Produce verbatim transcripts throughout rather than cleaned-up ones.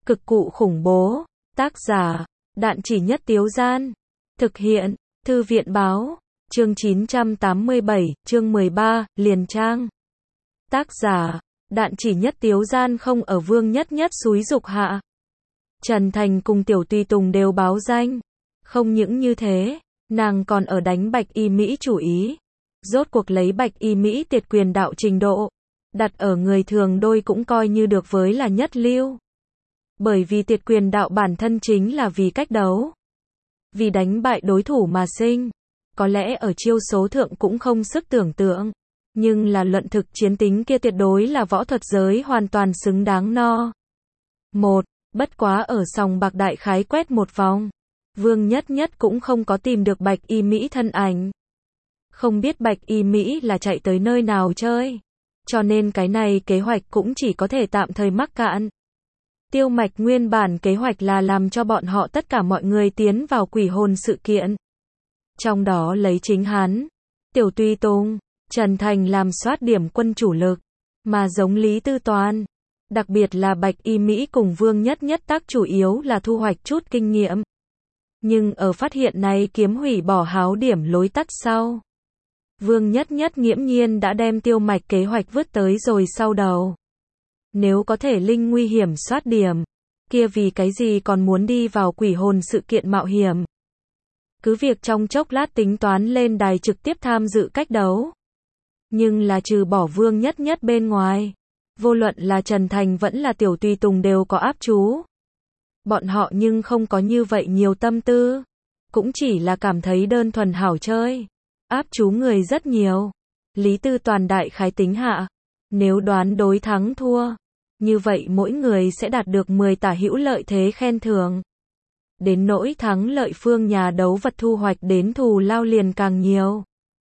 Cực cụ khủng bố. Tác giả, Đạn Chỉ Nhất Tiếu Gian. Thực hiện, Thư viện Báo. Chương chín trăm tám mươi bảy, chương mười ba, Liền Trang. Tác giả, Đạn Chỉ Nhất Tiếu Gian không ở Vương Nhất Nhất xúi giục hạ. Trần Thành cùng Tiểu Tùy Tùng đều báo danh. Không những như thế, nàng còn ở đánh Bạch Y Mỹ chủ ý. Rốt cuộc lấy Bạch Y Mỹ tiệt quyền đạo trình độ, đặt ở người thường đôi cũng coi như được với là nhất lưu. Bởi vì tiệt quyền đạo bản thân chính là vì cách đấu, vì đánh bại đối thủ mà sinh. Có lẽ ở chiêu số thượng cũng không sức tưởng tượng, nhưng là luận thực chiến tính kia tuyệt đối là võ thuật giới hoàn toàn xứng đáng no. Một, bất quá ở sòng bạc đại khái quét một vòng, Vương Nhất Nhất cũng không có tìm được Bạch Y Mỹ thân ảnh. Không biết Bạch Y Mỹ là chạy tới nơi nào chơi, cho nên cái này kế hoạch cũng chỉ có thể tạm thời mắc cạn. Tiêu Mạch nguyên bản kế hoạch là làm cho bọn họ tất cả mọi người tiến vào quỷ hồn sự kiện. Trong đó lấy chính hắn, Tiểu Tùy Tùng, Trần Thành làm soát điểm quân chủ lực, mà giống Lý Tư Toàn, đặc biệt là Bạch Y Mỹ cùng Vương Nhất Nhất tác chủ yếu là thu hoạch chút kinh nghiệm. Nhưng ở phát hiện này kiếm hủy bỏ háo điểm lối tắt sau, Vương Nhất Nhất nghiễm nhiên đã đem Tiêu Mạch kế hoạch vứt tới rồi sau đầu. Nếu có thể linh nguy hiểm soát điểm, kia vì cái gì còn muốn đi vào quỷ hồn sự kiện mạo hiểm. Cứ việc trong chốc lát tính toán lên đài trực tiếp tham dự cách đấu. Nhưng là trừ bỏ Vương Nhất Nhất bên ngoài, vô luận là Trần Thành vẫn là Tiểu Tùy Tùng đều có áp chú. Bọn họ nhưng không có như vậy nhiều tâm tư, cũng chỉ là cảm thấy đơn thuần hảo chơi. Áp chú người rất nhiều. Lý Tư Toàn đại khái tính hạ, nếu đoán đối thắng thua, như vậy mỗi người sẽ đạt được mười tả hữu lợi thế khen thưởng. Đến nỗi thắng lợi phương nhà đấu vật thu hoạch đến thù lao liền càng nhiều.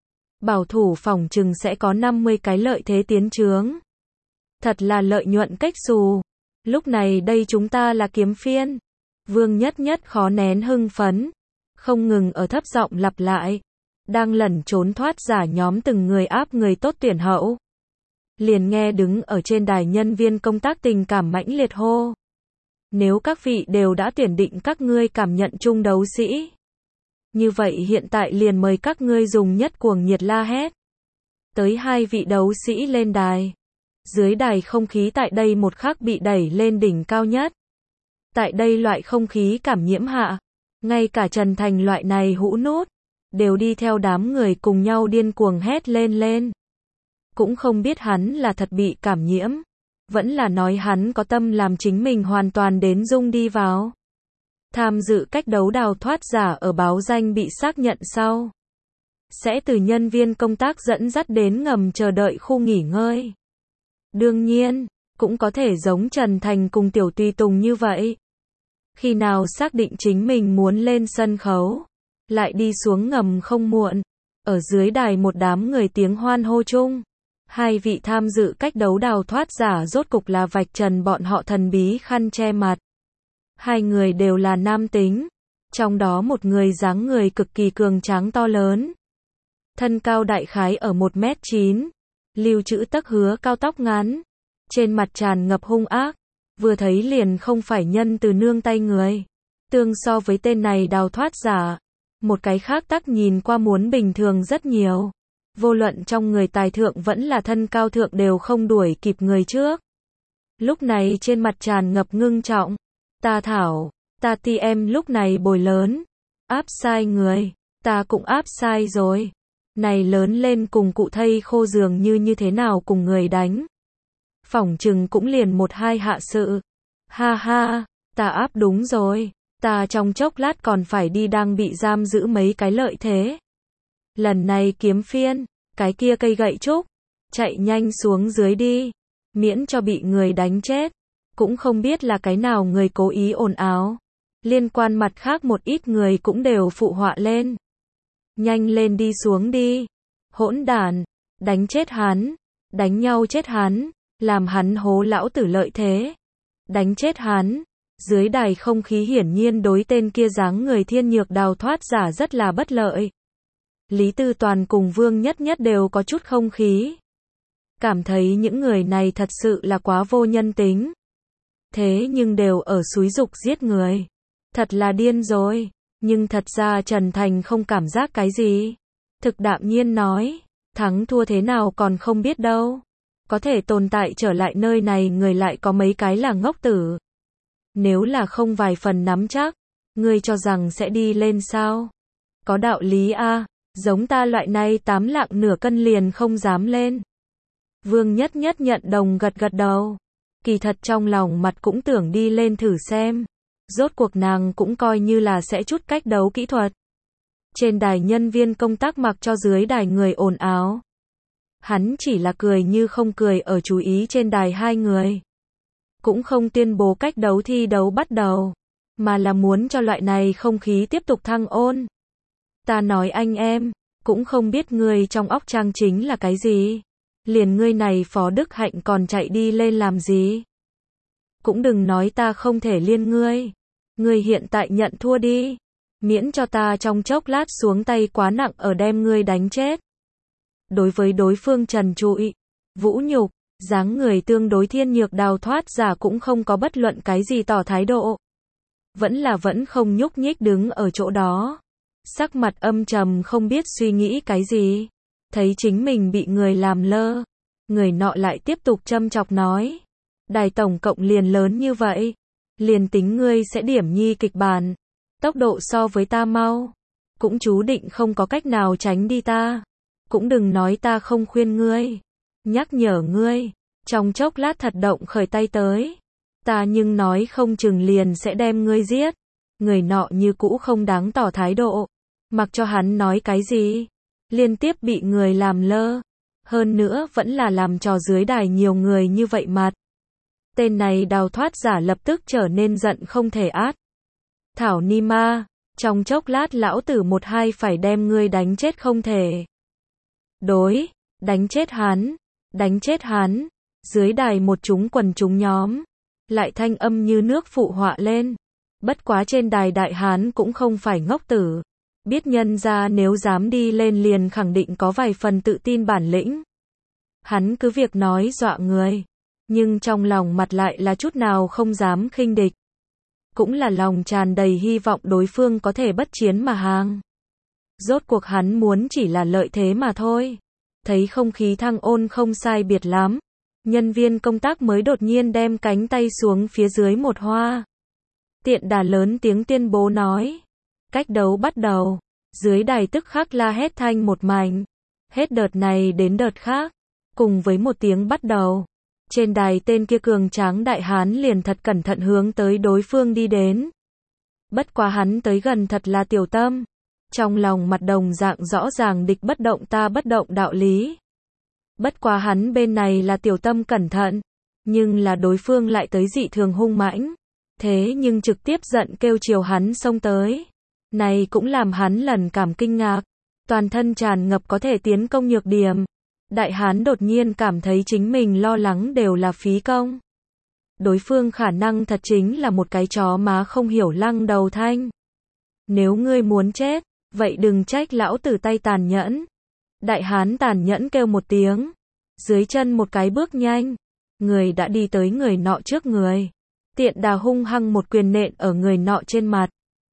Bảo thủ phỏng chừng sẽ có năm mươi cái lợi thế tiến trướng. Thật là lợi nhuận cách xù. Lúc này đây chúng ta là kiếm phiên. Vương Nhất Nhất khó nén hưng phấn, không ngừng ở thấp giọng lặp lại. Đang lẩn trốn thoát giả nhóm từng người áp người tốt tuyển hậu. Liền nghe đứng ở trên đài nhân viên công tác tình cảm mãnh liệt hô. Nếu các vị đều đã tuyển định các ngươi cảm nhận chung đấu sĩ, như vậy hiện tại liền mời các ngươi dùng nhất cuồng nhiệt la hét. Tới hai vị đấu sĩ lên đài. Dưới đài không khí tại đây một khắc bị đẩy lên đỉnh cao nhất. Tại đây loại không khí cảm nhiễm hạ, ngay cả Trần Thành loại này hũ nút, đều đi theo đám người cùng nhau điên cuồng hét lên lên. Cũng không biết hắn là thật bị cảm nhiễm, vẫn là nói hắn có tâm làm chính mình hoàn toàn đến dung đi vào. Tham dự cách đấu đào thoát giả ở báo danh bị xác nhận sau, sẽ từ nhân viên công tác dẫn dắt đến ngầm chờ đợi khu nghỉ ngơi. Đương nhiên, cũng có thể giống Trần Thành cùng Tiểu Tùy Tùng như vậy. Khi nào xác định chính mình muốn lên sân khấu, lại đi xuống ngầm không muộn. Ở dưới đài một đám người tiếng hoan hô chung, hai vị tham dự cách đấu đào thoát giả rốt cục là vạch trần bọn họ thần bí khăn che mặt. Hai người đều là nam tính, trong đó một người dáng người cực kỳ cường tráng to lớn. Thân cao đại khái ở một mét chín, lưu trữ tấc hứa cao tóc ngắn, trên mặt tràn ngập hung ác, vừa thấy liền không phải nhân từ nương tay người. Tương so với tên này đào thoát giả, một cái khác tắc nhìn qua muốn bình thường rất nhiều. Vô luận trong người tài thượng vẫn là thân cao thượng đều không đuổi kịp người trước. Lúc này trên mặt tràn ngập ngưng trọng. Ta thảo, ta ti em lúc này bồi lớn. Áp sai người, ta cũng áp sai rồi. Này lớn lên cùng cụ thây khô dường như như thế nào cùng người đánh. Phỏng chừng cũng liền một hai hạ sự. Ha ha, ta áp đúng rồi. Ta trong chốc lát còn phải đi đang bị giam giữ mấy cái lợi thế. Lần này kiếm phiên, cái kia cây gậy trúc, chạy nhanh xuống dưới đi, miễn cho bị người đánh chết. Cũng không biết là cái nào người cố ý ồn ào. Liên quan mặt khác một ít người cũng đều phụ họa lên. Nhanh lên đi xuống đi. Hỗn đản, đánh chết hắn, đánh nhau chết hắn, làm hắn hố lão tử lợi thế. Đánh chết hắn. Dưới đài không khí hiển nhiên đối tên kia dáng người thiên nhược đào thoát giả rất là bất lợi. Lý Tư Toàn cùng Vương Nhất Nhất đều có chút không khí. Cảm thấy những người này thật sự là quá vô nhân tính. thế nhưng đều ở xúi giục giết người. Thật là điên rồi. Nhưng thật ra Trần Thành không cảm giác cái gì. Thực đạm nhiên nói, thắng thua thế nào còn không biết đâu. Có thể tồn tại trở lại nơi này người lại có mấy cái là ngốc tử. Nếu là không vài phần nắm chắc, ngươi cho rằng sẽ đi lên sao? Có đạo lý a, giống ta loại này tám lạng nửa cân liền không dám lên. Vương Nhất Nhất nhận đồng gật gật đầu. Kỳ thật trong lòng mặt cũng tưởng đi lên thử xem. Rốt cuộc nàng cũng coi như là sẽ chút cách đấu kỹ thuật. Trên đài nhân viên công tác mặc cho dưới đài người ồn ào. Hắn chỉ là cười như không cười ở chú ý trên đài hai người. Cũng không tuyên bố cách đấu thi đấu bắt đầu, mà là muốn cho loại này không khí tiếp tục thăng ôn. Ta nói anh em, cũng không biết ngươi trong óc trang chính là cái gì. Liền ngươi này Phó Đức Hạnh còn chạy đi lên làm gì. Cũng đừng nói ta không thể liên ngươi. Ngươi hiện tại nhận thua đi. Miễn cho ta trong chốc lát xuống tay quá nặng ở đem ngươi đánh chết. Đối với đối phương trần trụi, vũ nhục, dáng người tương đối thiên nhược đào thoát giả cũng không có bất luận cái gì tỏ thái độ. Vẫn là vẫn không nhúc nhích đứng ở chỗ đó. Sắc mặt âm trầm không biết suy nghĩ cái gì. Thấy chính mình bị người làm lơ. Người nọ lại tiếp tục châm chọc nói. Đài tổng cộng liền lớn như vậy. Liền tính ngươi sẽ điểm nhi kịch bản. Tốc độ so với ta mau. Cũng chú định không có cách nào tránh đi ta. Cũng đừng nói ta không khuyên ngươi. Nhắc nhở ngươi. Trong chốc lát thật động khởi tay tới. Ta nhưng nói không chừng liền sẽ đem ngươi giết. Người nọ như cũ không đáng tỏ thái độ. Mặc cho hắn nói cái gì. Liên tiếp bị người làm lơ. Hơn nữa vẫn là làm trò dưới đài nhiều người như vậy mặt. Tên này đào thoát giả lập tức trở nên giận không thể át. Thảo ni ma, trong chốc lát lão tử một hai phải đem ngươi đánh chết không thể. Đối, đánh chết hắn, đánh chết hắn. Dưới đài một chúng quần chúng nhóm, lại thanh âm như nước phụ họa lên. Bất quá trên đài đại hán cũng không phải ngốc tử. Biết nhân ra nếu dám đi lên liền khẳng định có vài phần tự tin bản lĩnh. Hắn cứ việc nói dọa người. Nhưng trong lòng mặt lại là chút nào không dám khinh địch. Cũng là lòng tràn đầy hy vọng đối phương có thể bất chiến mà hàng. Rốt cuộc hắn muốn chỉ là lợi thế mà thôi. Thấy không khí thăng ôn không sai biệt lắm. Nhân viên công tác mới đột nhiên đem cánh tay xuống phía dưới một hoa. Tiện đà lớn tiếng tuyên bố nói. Cách đấu bắt đầu. Dưới đài tức khắc la hét thanh một mảnh. Hết đợt này đến đợt khác. Cùng với một tiếng bắt đầu. Trên đài tên kia cường tráng đại hán liền thật cẩn thận hướng tới đối phương đi đến. Bất quá hắn tới gần thật là tiểu tâm. Trong lòng mặt đồng dạng rõ ràng địch bất động ta bất động đạo lý. Bất quá hắn bên này là tiểu tâm cẩn thận. Nhưng là đối phương lại tới dị thường hung mãnh. Thế nhưng trực tiếp giận kêu chiều hắn xông tới. Này cũng làm hắn lần cảm kinh ngạc. Toàn thân tràn ngập có thể tiến công nhược điểm. Đại hán đột nhiên cảm thấy chính mình lo lắng đều là phí công. Đối phương khả năng thật chính là một cái chó má không hiểu lăng đầu thanh. Nếu ngươi muốn chết, vậy đừng trách lão tử tay tàn nhẫn. Đại hán tàn nhẫn kêu một tiếng. Dưới chân một cái bước nhanh. Người đã đi tới người nọ trước người. Tiện đà hung hăng một quyền nện ở người nọ trên mặt.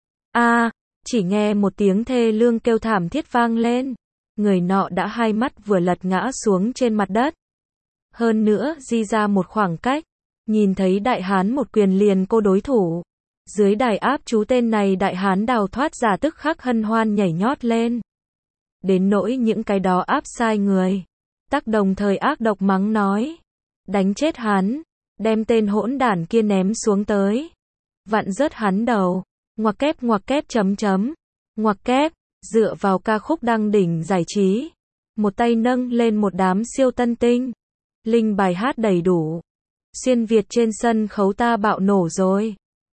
A, chỉ nghe một tiếng thê lương kêu thảm thiết vang lên. Người nọ đã hai mắt vừa lật ngã xuống trên mặt đất. Hơn nữa di ra một khoảng cách. Nhìn thấy đại hán một quyền liền cô đối thủ. Dưới đài áp chú tên này đại hán đào thoát giả tức khắc hân hoan nhảy nhót lên. Đến nỗi những cái đó áp sai người. Tắc đồng thời ác độc mắng nói. Đánh chết hắn. Đem tên hỗn đản kia ném xuống tới. Vặn rớt hắn đầu. Ngoặc kép ngoặc kép chấm chấm. Ngoặc kép. Dựa vào ca khúc đăng đỉnh giải trí. Một tay nâng lên một đám siêu tân tinh. Linh bài hát đầy đủ. Xuyên Việt trên sân khấu ta bạo nổ rồi.